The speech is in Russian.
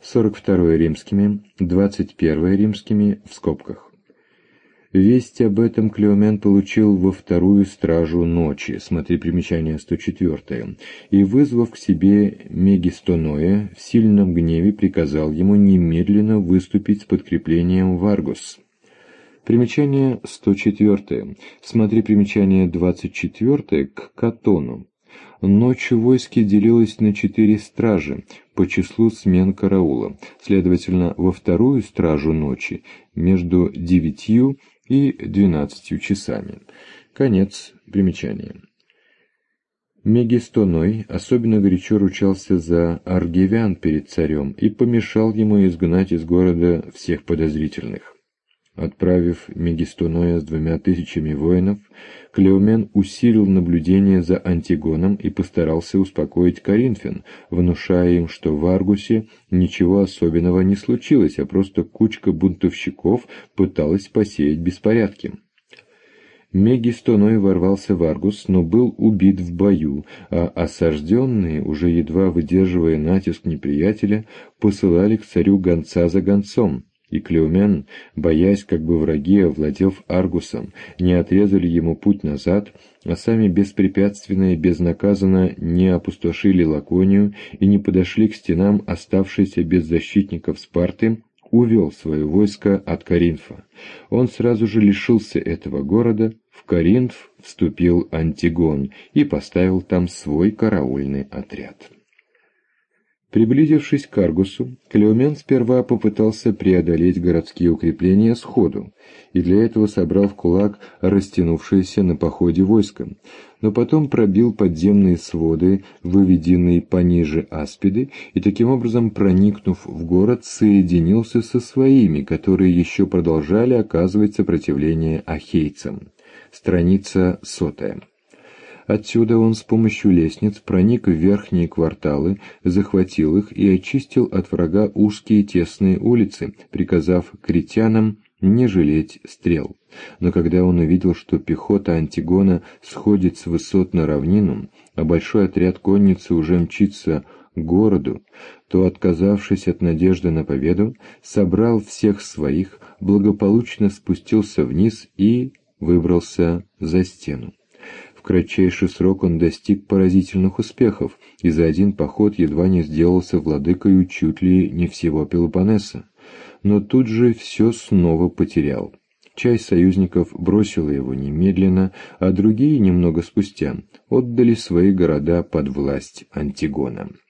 42 римскими, 21 римскими в скобках. Весть об этом Клеомен получил во вторую стражу ночи, смотри примечание 104, и, вызвав к себе Мегистоноя, в сильном гневе приказал ему немедленно выступить с подкреплением в Аргос. Примечание 104. Смотри примечание 24 к Катону. Ночью войско делилось на 4 стражи по числу смен караула, следовательно, во вторую стражу ночи между 9 и 12 часами. Конец примечания. Мегистоной особенно горячо ручался за аргивян перед царем и помешал ему изгнать из города всех подозрительных. Отправив Мегистоноя с 2000 воинов, Клеомен усилил наблюдение за Антигоном и постарался успокоить коринфян, внушая им, что в Аргусе ничего особенного не случилось, а просто кучка бунтовщиков пыталась посеять беспорядки. Мегистоной ворвался в Аргус, но был убит в бою, а осажденные, уже едва выдерживая натиск неприятеля, посылали к царю гонца за гонцом. И Клеомен, боясь, как бы враги, овладев Аргусом, не отрезали ему путь назад, а сами беспрепятственно и безнаказанно не опустошили Лаконию и не подошли к стенам оставшейся без защитников Спарты, увел свое войско от Коринфа. Он сразу же лишился этого города, в Коринф вступил Антигон и поставил там свой караульный отряд. Приблизившись к Аргусу, Клеомен сперва попытался преодолеть городские укрепления сходу, и для этого собрал в кулак растянувшееся на походе войско, но потом пробил подземные своды, выведенные пониже Аспиды, и таким образом, проникнув в город, соединился со своими, которые еще продолжали оказывать сопротивление ахейцам. Страница 100. Отсюда он с помощью лестниц проник в верхние кварталы, захватил их и очистил от врага узкие тесные улицы, приказав критянам не жалеть стрел. Но когда он увидел, что пехота Антигона сходит с высот на равнину, а большой отряд конницы уже мчится к городу, то, отказавшись от надежды на победу, собрал всех своих, благополучно спустился вниз и выбрался за стену. В кратчайший срок он достиг поразительных успехов и за один поход едва не сделался владыкою чуть ли не всего Пелопоннеса. Но тут же все снова потерял. Часть союзников бросила его немедленно, а другие, немного спустя, отдали свои города под власть Антигона.